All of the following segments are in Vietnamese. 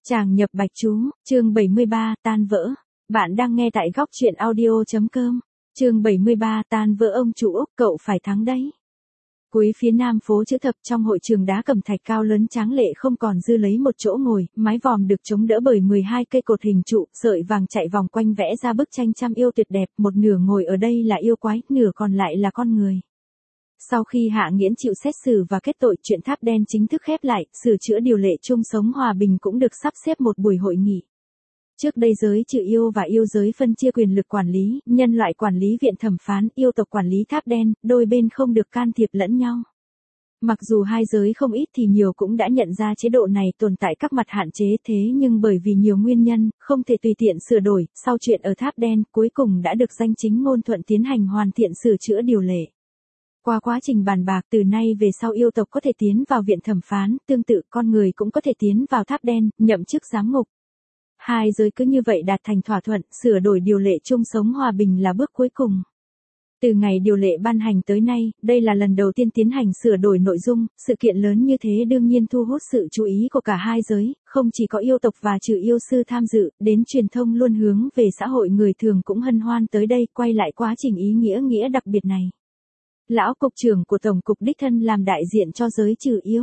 Tràng nhập bạch chú, chương 73, tan vỡ. Bạn đang nghe tại góc truyện audio.com. Chương 73, tan vỡ ông chủ Úc, cậu phải thắng đấy. Cuối phía nam phố Chữ Thập, trong hội trường đá cẩm thạch cao lớn tráng lệ không còn dư lấy một chỗ ngồi, mái vòm được chống đỡ bởi 12 cây cột hình trụ, sợi vàng chạy vòng quanh vẽ ra bức tranh trăm yêu tuyệt đẹp, một nửa ngồi ở đây là yêu quái, nửa còn lại là con người. Sau khi Hạ Nghiễn chịu xét xử và kết tội, chuyện Tháp Đen chính thức khép lại, sửa chữa điều lệ chung sống hòa bình cũng được sắp xếp một buổi hội nghị. Trước đây giới trừ yêu và yêu giới phân chia quyền lực quản lý, nhân loại quản lý viện thẩm phán, yêu tộc quản lý Tháp Đen, đôi bên không được can thiệp lẫn nhau. Mặc dù hai giới không ít thì nhiều cũng đã nhận ra chế độ này tồn tại các mặt hạn chế, thế nhưng bởi vì nhiều nguyên nhân, không thể tùy tiện sửa đổi, sau chuyện ở Tháp Đen, cuối cùng đã được danh chính ngôn thuận tiến hành hoàn thiện sửa chữa điều lệ. Qua quá trình bàn bạc, từ nay về sau yêu tộc có thể tiến vào viện thẩm phán, tương tự con người cũng có thể tiến vào Tháp Đen, nhậm chức giám ngục. Hai giới cứ như vậy đạt thành thỏa thuận, sửa đổi điều lệ chung sống hòa bình là bước cuối cùng. Từ ngày điều lệ ban hành tới nay, đây là lần đầu tiên tiến hành sửa đổi nội dung, sự kiện lớn như thế đương nhiên thu hút sự chú ý của cả hai giới, không chỉ có yêu tộc và trừ yêu sư tham dự, đến truyền thông luôn hướng về xã hội người thường cũng hân hoan tới đây, quay lại quá trình ý nghĩa đặc biệt này. Lão cục trưởng của Tổng cục đích thân làm đại diện cho giới trừ yêu.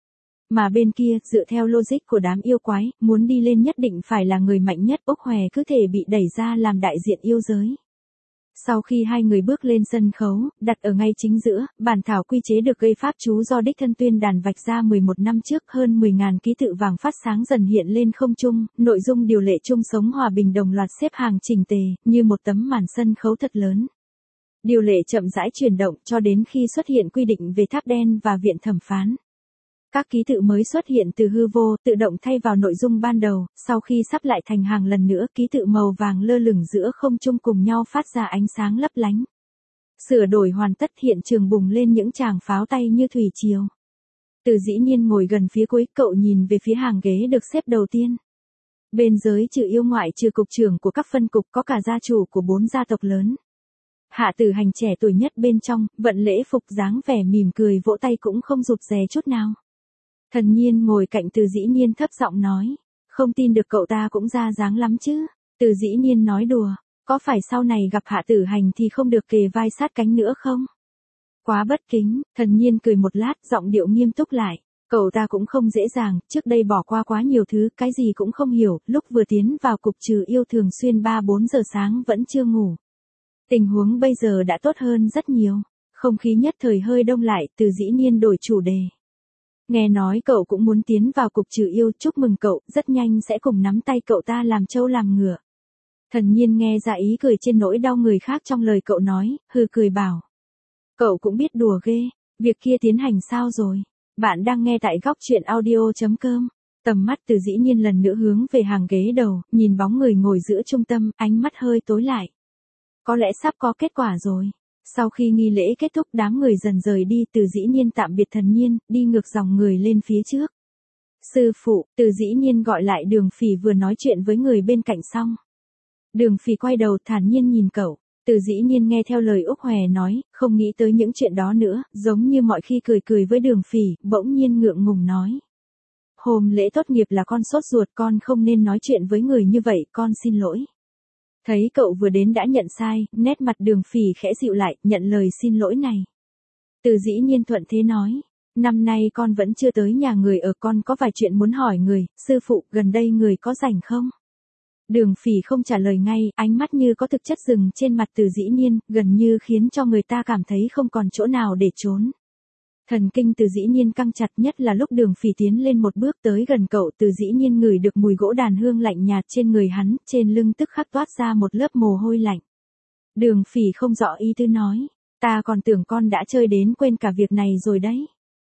Mà bên kia, dựa theo logic của đám yêu quái, muốn đi lên nhất định phải là người mạnh nhất, Úc Hòe cứ thể bị đẩy ra làm đại diện yêu giới. Sau khi hai người bước lên sân khấu, đặt ở ngay chính giữa, bản thảo quy chế được gây pháp chú do đích thân tuyên đàn vạch ra 11 năm trước, hơn 10.000 ký tự vàng phát sáng dần hiện lên không trung, nội dung điều lệ chung sống hòa bình đồng loạt xếp hàng chỉnh tề, như một tấm màn sân khấu thật lớn. Điều lệ chậm rãi chuyển động cho đến khi xuất hiện quy định về Tháp Đen và viện thẩm phán. Các ký tự mới xuất hiện từ hư vô, tự động thay vào nội dung ban đầu, sau khi sắp lại thành hàng lần nữa, ký tự màu vàng lơ lửng giữa không trung cùng nhau phát ra ánh sáng lấp lánh. Sửa đổi hoàn tất, hiện trường bùng lên những tràng pháo tay như thủy triều. Từ Dĩ Nhiên ngồi gần phía cuối, cậu nhìn về phía hàng ghế được xếp đầu tiên. Bên giới trừ yêu ngoại trừ cục trưởng của các phân cục có cả gia chủ của 4 gia tộc lớn. Hạ Tử Hành trẻ tuổi nhất bên trong, vận lễ phục dáng vẻ mỉm cười vỗ tay cũng không rụt rè chút nào. Thần Nhiên ngồi cạnh Từ Dĩ Nhiên thấp giọng nói, không tin được cậu ta cũng ra dáng lắm chứ. Từ Dĩ Nhiên nói đùa, có phải sau này gặp Hạ Tử Hành thì không được kề vai sát cánh nữa không? Quá bất kính. Thần Nhiên cười một lát, giọng điệu nghiêm túc lại. Cậu ta cũng không dễ dàng, trước đây bỏ qua quá nhiều thứ, cái gì cũng không hiểu, lúc vừa tiến vào cục trừ yêu thường xuyên 3-4 giờ sáng vẫn chưa ngủ. Tình huống bây giờ đã tốt hơn rất nhiều, không khí nhất thời hơi đông lại, Từ Dĩ Nhiên đổi chủ đề. Nghe nói cậu cũng muốn tiến vào cục trừ yêu, chúc mừng cậu, rất nhanh sẽ cùng nắm tay cậu ta làm trâu làm ngựa. Thần Nhiên nghe ra ý cười trên nỗi đau người khác trong lời cậu nói, hừ cười bảo. Cậu cũng biết đùa ghê, việc kia tiến hành sao rồi? Bạn đang nghe tại góc truyện audio.com. Tầm mắt Từ Dĩ Nhiên lần nữa hướng về hàng ghế đầu, nhìn bóng người ngồi giữa trung tâm, ánh mắt hơi tối lại. Có lẽ sắp có kết quả rồi. Sau khi nghi lễ kết thúc, đám người dần rời đi, Từ Dĩ Nhiên tạm biệt Thần Nhiên, đi ngược dòng người lên phía trước. Sư phụ, Từ Dĩ Nhiên gọi lại Đường Phỉ vừa nói chuyện với người bên cạnh xong. Đường Phỉ quay đầu thản nhiên nhìn cậu. Từ Dĩ Nhiên nghe theo lời Úc Hòe nói, không nghĩ tới những chuyện đó nữa, giống như mọi khi cười với Đường Phỉ, bỗng nhiên ngượng ngùng nói. Hôm lễ tốt nghiệp là con sốt ruột, con không nên nói chuyện với người như vậy, con xin lỗi. Thấy cậu vừa đến đã nhận sai, nét mặt Đường Phỉ khẽ dịu lại, nhận lời xin lỗi này. Từ Dĩ Nhiên thuận thế nói, năm nay con vẫn chưa tới nhà người ở, con có vài chuyện muốn hỏi người, sư phụ, gần đây người có rảnh không? Đường Phỉ không trả lời ngay, ánh mắt như có thực chất dừng trên mặt Từ Dĩ Nhiên, gần như khiến cho người ta cảm thấy không còn chỗ nào để trốn. Thần kinh Từ Dĩ Nhiên căng chặt, nhất là lúc Đường Phỉ tiến lên một bước tới gần cậu, Từ Dĩ Nhiên ngửi được mùi gỗ đàn hương lạnh nhạt trên người hắn, trên lưng tức khắc toát ra một lớp mồ hôi lạnh. Đường Phỉ không rõ ý tứ nói, ta còn tưởng con đã chơi đến quên cả việc này rồi đấy.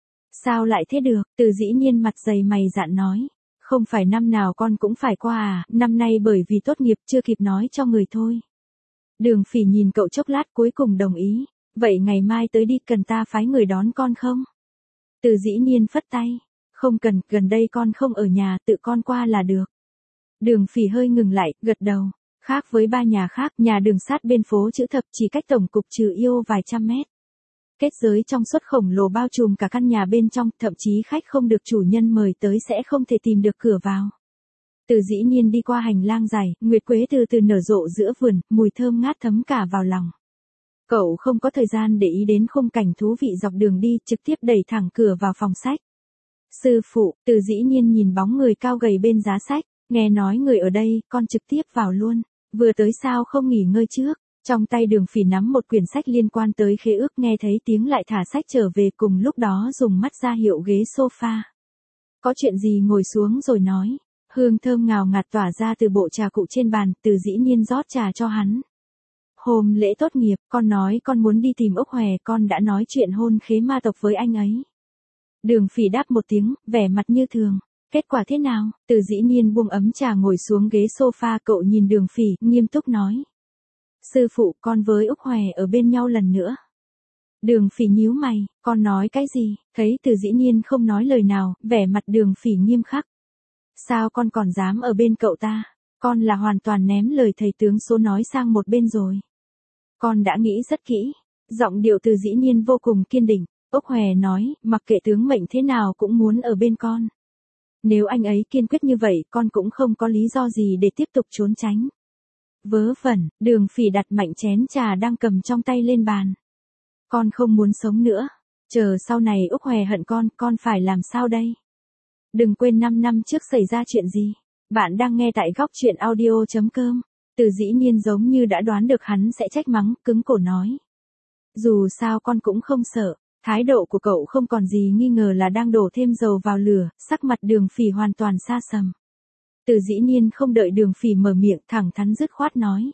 Sao lại thế được? Từ Dĩ Nhiên mặt dày mày dạn nói, không phải năm nào con cũng phải qua à, năm nay bởi vì tốt nghiệp chưa kịp nói cho người thôi. Đường Phỉ nhìn cậu chốc lát cuối cùng đồng ý. Vậy ngày mai tới đi, cần ta phái người đón con không? Từ Dĩ Nhiên phất tay. Không cần, gần đây con không ở nhà, tự con qua là được. Đường Phỉ hơi ngừng lại, gật đầu. Khác với 3 nhà khác, nhà Đường sát bên phố Chữ Thập chỉ cách tổng cục trừ yêu vài trăm mét. Kết giới trong suốt khổng lồ bao trùm cả căn nhà bên trong, thậm chí khách không được chủ nhân mời tới sẽ không thể tìm được cửa vào. Từ Dĩ Nhiên đi qua hành lang dài, nguyệt quế từ từ nở rộ giữa vườn, mùi thơm ngát thấm cả vào lòng. Cậu không có thời gian để ý đến khung cảnh thú vị dọc đường đi, trực tiếp đẩy thẳng cửa vào phòng sách. Sư phụ, Từ Dĩ Nhiên nhìn bóng người cao gầy bên giá sách, nghe nói người ở đây, con trực tiếp vào luôn. Vừa tới sao không nghỉ ngơi trước. Trong tay Đường Phỉ nắm một quyển sách liên quan tới khế ước, nghe thấy tiếng lại thả sách trở về, cùng lúc đó dùng mắt ra hiệu ghế sofa. Có chuyện gì ngồi xuống rồi nói. Hương thơm ngào ngạt tỏa ra từ bộ trà cụ trên bàn, Từ Dĩ Nhiên rót trà cho hắn. Hôm lễ tốt nghiệp, con nói con muốn đi tìm Úc Hòe, con đã nói chuyện hôn khế ma tộc với anh ấy. Đường Phỉ đáp một tiếng, vẻ mặt như thường. Kết quả thế nào? Từ Dĩ Nhiên buông ấm trà ngồi xuống ghế sofa, cậu nhìn Đường Phỉ, nghiêm túc nói. Sư phụ, con với Úc Hòe ở bên nhau lần nữa. Đường Phỉ nhíu mày, con nói cái gì? Thấy Từ Dĩ Nhiên không nói lời nào, vẻ mặt Đường Phỉ nghiêm khắc. Sao con còn dám ở bên cậu ta? Con là hoàn toàn ném lời thầy tướng số nói sang một bên rồi. Con đã nghĩ rất kỹ. Giọng điệu Từ Dĩ Nhiên vô cùng kiên định. Úc Hòe nói, mặc kệ tướng mệnh thế nào cũng muốn ở bên con. Nếu anh ấy kiên quyết như vậy, con cũng không có lý do gì để tiếp tục trốn tránh. Vớ vẩn, Đường Phỉ đặt mạnh chén trà đang cầm trong tay lên bàn. Con không muốn sống nữa. Chờ sau này Úc Hòe hận con phải làm sao đây? Đừng quên 5 năm trước xảy ra chuyện gì. Bạn đang nghe tại góc truyện audio.com. Từ Dĩ Nhiên giống như đã đoán được hắn sẽ trách mắng, cứng cổ nói. Dù sao con cũng không sợ. Thái độ của cậu không còn gì nghi ngờ là đang đổ thêm dầu vào lửa, sắc mặt Đường Phỉ hoàn toàn xa sầm. Từ Dĩ Nhiên không đợi Đường Phỉ mở miệng, thẳng thắn dứt khoát nói.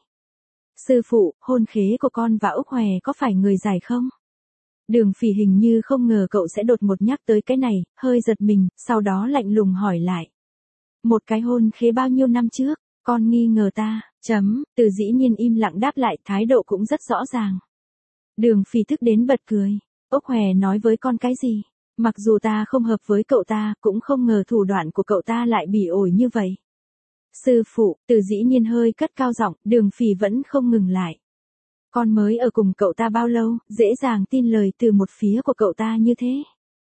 Sư phụ, hôn khế của con và Úc Hòe có phải người giải không? Đường Phỉ hình như không ngờ cậu sẽ đột ngột nhắc tới cái này, hơi giật mình, sau đó lạnh lùng hỏi lại. Một cái hôn khế bao nhiêu năm trước, con nghi ngờ ta, Từ Dĩ Nhiên im lặng đáp lại, thái độ cũng rất rõ ràng. Đường Phỉ tức đến bật cười. Úc Hòe nói với con cái gì? Mặc dù ta không hợp với cậu ta, cũng không ngờ thủ đoạn của cậu ta lại bỉ ổi như vậy. Sư phụ, Từ Dĩ Nhiên hơi cất cao giọng, Đường Phỉ vẫn không ngừng lại. Con mới ở cùng cậu ta bao lâu, dễ dàng tin lời từ một phía của cậu ta như thế.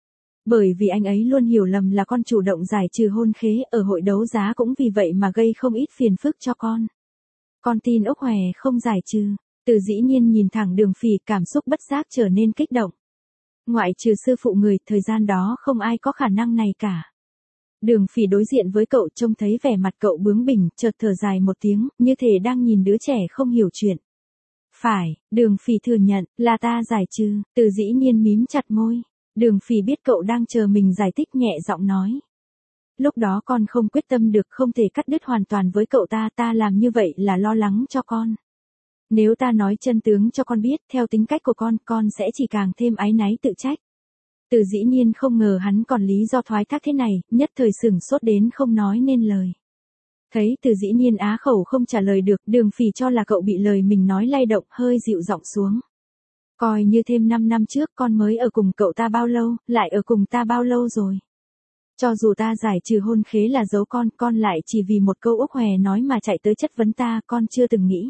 Bởi vì anh ấy luôn hiểu lầm là con chủ động giải trừ hôn khế, ở hội đấu giá cũng vì vậy mà gây không ít phiền phức cho con. Con tin Úc Hòe không giải trừ. Từ Dĩ Nhiên nhìn thẳng Đường Phỉ, cảm xúc bất giác trở nên kích động. Ngoại trừ sư phụ người, thời gian đó không ai có khả năng này cả. Đường Phỉ đối diện với cậu, trông thấy vẻ mặt cậu bướng bỉnh, chợt thở dài một tiếng, như thể đang nhìn đứa trẻ không hiểu chuyện. Phải, Đường Phỉ thừa nhận, là ta giải trừ. Từ Dĩ Nhiên mím chặt môi. Đường Phỉ biết cậu đang chờ mình giải thích, nhẹ giọng nói. Lúc đó con không quyết tâm được, không thể cắt đứt hoàn toàn với cậu ta, ta làm như vậy là lo lắng cho con. Nếu ta nói chân tướng cho con biết, theo tính cách của con sẽ chỉ càng thêm áy náy tự trách. Từ Dĩ Nhiên không ngờ hắn còn lý do thoái thác thế này, nhất thời sửng sốt đến không nói nên lời. Thấy Từ Dĩ Nhiên á khẩu không trả lời được, Đường Phỉ cho là cậu bị lời mình nói lay động, hơi dịu giọng xuống. Coi như thêm 5 năm trước con mới ở cùng cậu ta bao lâu, lại ở cùng ta bao lâu rồi. Cho dù ta giải trừ hôn khế là giấu con lại chỉ vì một câu Úc Hòe nói mà chạy tới chất vấn ta, con chưa từng nghĩ.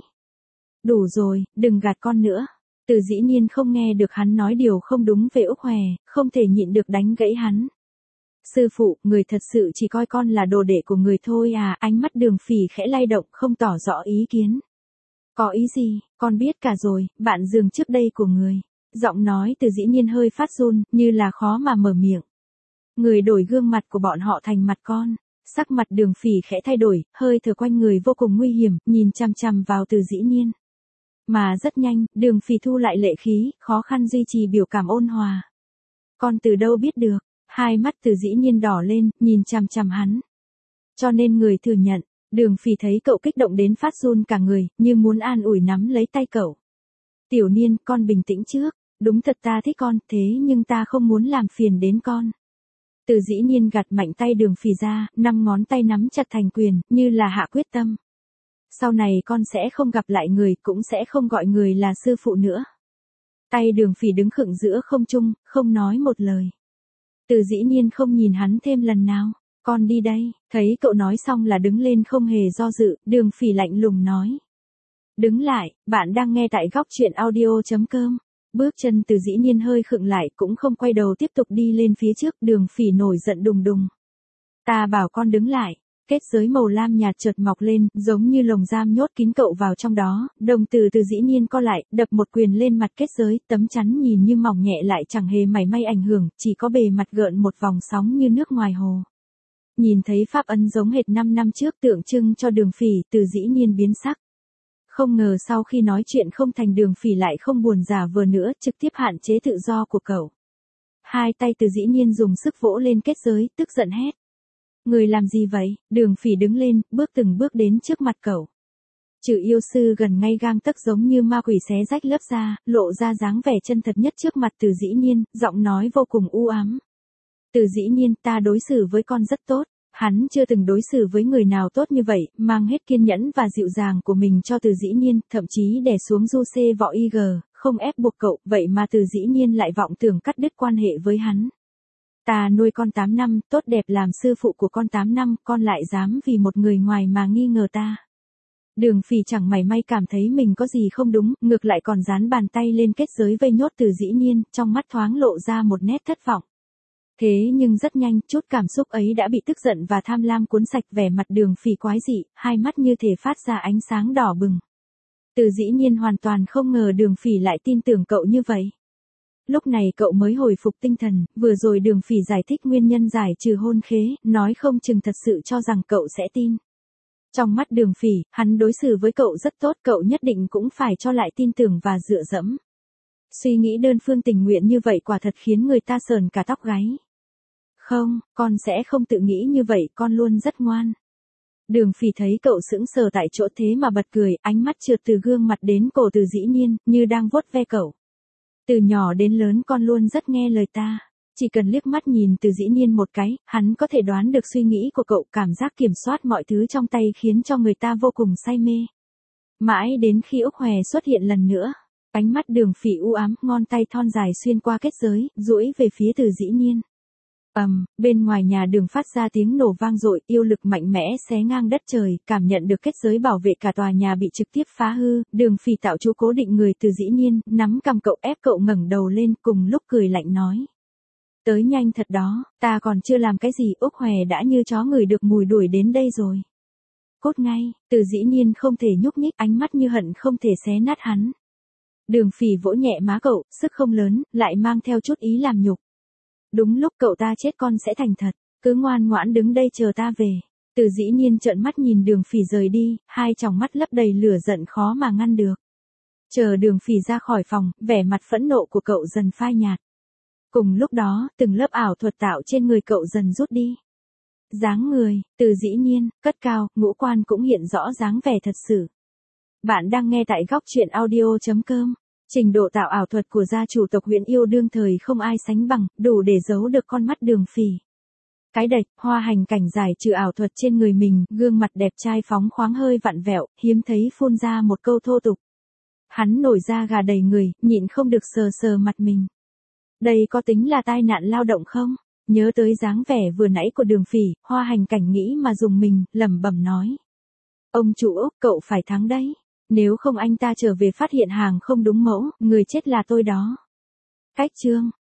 Đủ rồi, đừng gạt con nữa. Từ Dĩ Nhiên không nghe được hắn nói điều không đúng về Úc Hòe, không thể nhịn được đánh gãy hắn. Sư phụ, người thật sự chỉ coi con là đồ đệ của người thôi à? Ánh mắt Đường Phỉ khẽ lay động, không tỏ rõ ý kiến. Có ý gì? Con biết cả rồi, bạn giường trước đây của người. Giọng nói Từ Dĩ Nhiên hơi phát run, như là khó mà mở miệng. Người đổi gương mặt của bọn họ thành mặt con. Sắc mặt Đường Phỉ khẽ thay đổi, hơi thở quanh người vô cùng nguy hiểm, nhìn chằm chằm vào Từ Dĩ Nhiên. Mà rất nhanh, Đường Phỉ thu lại lệ khí, khó khăn duy trì biểu cảm ôn hòa. Con từ đâu biết được? Hai mắt Từ Dĩ Nhiên đỏ lên, nhìn chằm chằm hắn. Cho nên người thừa nhận. Đường Phỉ thấy cậu kích động đến phát run cả người, như muốn an ủi nắm lấy tay cậu. Tiểu Niên, con bình tĩnh trước. Đúng thật ta thích con, thế nhưng ta không muốn làm phiền đến con. Từ Dĩ Nhiên gạt mạnh tay Đường Phỉ ra, 5 ngón tay nắm chặt thành quyền, như là hạ quyết tâm. Sau này con sẽ không gặp lại người, cũng sẽ không gọi người là sư phụ nữa. Tay Đường Phỉ đứng khựng giữa không trung, không nói một lời. Từ Dĩ Nhiên không nhìn hắn thêm lần nào. Con đi đây. Thấy cậu nói xong là đứng lên không hề do dự, Đường Phỉ lạnh lùng nói. Đứng lại, bạn đang nghe tại góc truyện audio.com. Bước chân Từ Dĩ Nhiên hơi khựng lại, cũng không quay đầu tiếp tục đi lên phía trước. Đường Phỉ nổi giận đùng đùng. Ta bảo con đứng lại. Kết giới màu lam nhạt chợt mọc lên, giống như lồng giam nhốt kín cậu vào trong đó, đồng tử Từ Dĩ Nhiên co lại, đập một quyền lên mặt kết giới, tấm chắn nhìn như mỏng nhẹ lại chẳng hề mảy may ảnh hưởng, chỉ có bề mặt gợn một vòng sóng như nước ngoài hồ. Nhìn thấy pháp ấn giống hệt 5 năm trước tượng trưng cho Đường Phỉ, Từ Dĩ Nhiên biến sắc. Không ngờ sau khi nói chuyện không thành, Đường Phỉ lại không buồn giả vờ nữa, trực tiếp hạn chế tự do của cậu. Hai tay Từ Dĩ Nhiên dùng sức vỗ lên kết giới, tức giận hét. Người làm gì vậy? Đường Phỉ đứng lên, bước từng bước đến trước mặt cậu. Chữ yêu sư gần ngay gang tấc giống như ma quỷ xé rách lớp da, lộ ra dáng vẻ chân thật nhất trước mặt Từ Dĩ Nhiên, giọng nói vô cùng u ám. Từ Dĩ Nhiên, ta đối xử với con rất tốt. Hắn chưa từng đối xử với người nào tốt như vậy, mang hết kiên nhẫn và dịu dàng của mình cho Từ Dĩ Nhiên, thậm chí đè xuống du xê võ IG, không ép buộc cậu, vậy mà Từ Dĩ Nhiên lại vọng tưởng cắt đứt quan hệ với hắn. Ta nuôi con 8 năm, tốt đẹp làm sư phụ của con 8 năm, con lại dám vì một người ngoài mà nghi ngờ ta. Đường Phỉ chẳng mảy may cảm thấy mình có gì không đúng, ngược lại còn dán bàn tay lên kết giới vây nhốt Từ Dĩ Nhiên, trong mắt thoáng lộ ra một nét thất vọng. Thế nhưng rất nhanh, chút cảm xúc ấy đã bị tức giận và tham lam cuốn sạch, vẻ mặt Đường Phỉ quái dị, hai mắt như thể phát ra ánh sáng đỏ bừng. Từ Dĩ Nhiên hoàn toàn không ngờ Đường Phỉ lại tin tưởng cậu như vậy. Lúc này cậu mới hồi phục tinh thần, vừa rồi Đường Phỉ giải thích nguyên nhân giải trừ hôn khế, nói không chừng thật sự cho rằng cậu sẽ tin. Trong mắt Đường Phỉ, hắn đối xử với cậu rất tốt, cậu nhất định cũng phải cho lại tin tưởng và dựa dẫm. Suy nghĩ đơn phương tình nguyện như vậy quả thật khiến người ta sởn cả tóc gáy. Không, con sẽ không tự nghĩ như vậy, con luôn rất ngoan. Đường Phỉ thấy cậu sững sờ tại chỗ thế mà bật cười, ánh mắt trượt từ gương mặt đến cổ Từ Dĩ Nhiên, như đang vuốt ve cậu. Từ nhỏ đến lớn con luôn rất nghe lời ta. Chỉ cần liếc mắt nhìn Từ Dĩ Nhiên một cái, hắn có thể đoán được suy nghĩ của cậu, cảm giác kiểm soát mọi thứ trong tay khiến cho người ta vô cùng say mê. Mãi đến khi Úc Hòe xuất hiện lần nữa, ánh mắt Đường Phỉ u ám, ngón tay thon dài xuyên qua kết giới, duỗi về phía Từ Dĩ Nhiên. Bên ngoài nhà Đường phát ra tiếng nổ vang dội, yêu lực mạnh mẽ xé ngang đất trời, cảm nhận được kết giới bảo vệ cả tòa nhà bị trực tiếp phá hư, Đường Phỉ tạo chú cố định người Từ Dĩ Nhiên, nắm cằm cậu ép cậu ngẩng đầu lên, cùng lúc cười lạnh nói. Tới nhanh thật đó, ta còn chưa làm cái gì, Úc Hòe đã như chó ngửi được mùi đuổi đến đây rồi. Cốt ngay, Từ Dĩ Nhiên không thể nhúc nhích, ánh mắt như hận không thể xé nát hắn. Đường Phỉ vỗ nhẹ má cậu, sức không lớn, lại mang theo chút ý làm nhục. Đúng lúc cậu ta chết con sẽ thành thật, cứ ngoan ngoãn đứng đây chờ ta về. Từ Dĩ Nhiên trợn mắt nhìn Đường Phỉ rời đi, hai tròng mắt lấp đầy lửa giận khó mà ngăn được. Chờ Đường Phỉ ra khỏi phòng, vẻ mặt phẫn nộ của cậu dần phai nhạt. Cùng lúc đó, từng lớp ảo thuật tạo trên người cậu dần rút đi. Dáng người, Từ Dĩ Nhiên, cất cao, ngũ quan cũng hiện rõ dáng vẻ thật sự. Bạn đang nghe tại góc truyện audio.com. Trình độ tạo ảo thuật của gia chủ tộc Huyền Yêu đương thời không ai sánh bằng, đủ để giấu được con mắt Đường Phỉ. Cái đạch, hoa hành cảnh giải trừ ảo thuật trên người mình, gương mặt đẹp trai phóng khoáng hơi vặn vẹo, hiếm thấy phun ra một câu thô tục. Hắn nổi da gà đầy người, nhịn không được sờ sờ mặt mình. Đây có tính là tai nạn lao động không? Nhớ tới dáng vẻ vừa nãy của Đường Phỉ, hoa hành cảnh nghĩ mà dùng mình, lẩm bẩm nói. Ông chủ Úc, cậu phải thắng đấy. Nếu không anh ta trở về phát hiện hàng không đúng mẫu, người chết là tôi đó. Cách chương.